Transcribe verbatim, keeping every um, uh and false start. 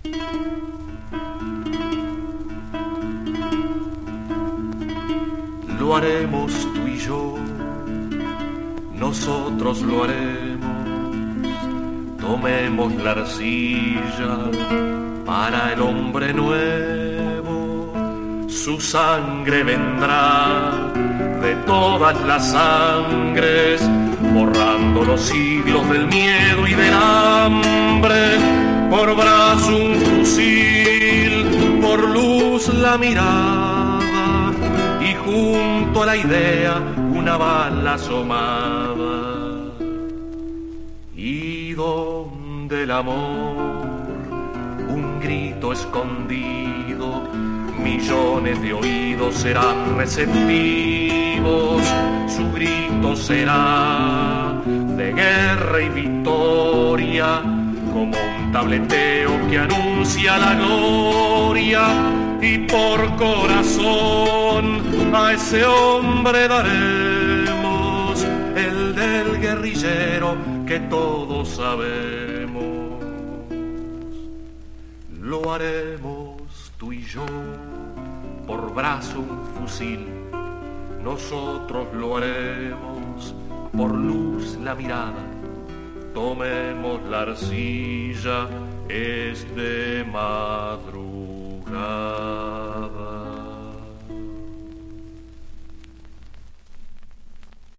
Lo haremos tú y yo, nosotros lo haremos. Tomemos la arcilla para el hombre nuevo. Su sangre vendrá de todas las sangres, borrando los siglos del miedo y del hambre. Por brazo un fusil, por luz la mirada, y junto a la idea una bala asomada. Y donde el amor, un grito escondido, millones de oídos serán receptivos. Su grito será de guerra y victoria, como un tableteo que anuncia la gloria. Y por corazón a ese hombre daremos el del guerrillero que todos sabemos. Lo haremos tú y yo, por brazo un fusil. Nosotros lo haremos, por luz la mirada. Tomemos la arcilla, es de madrugada.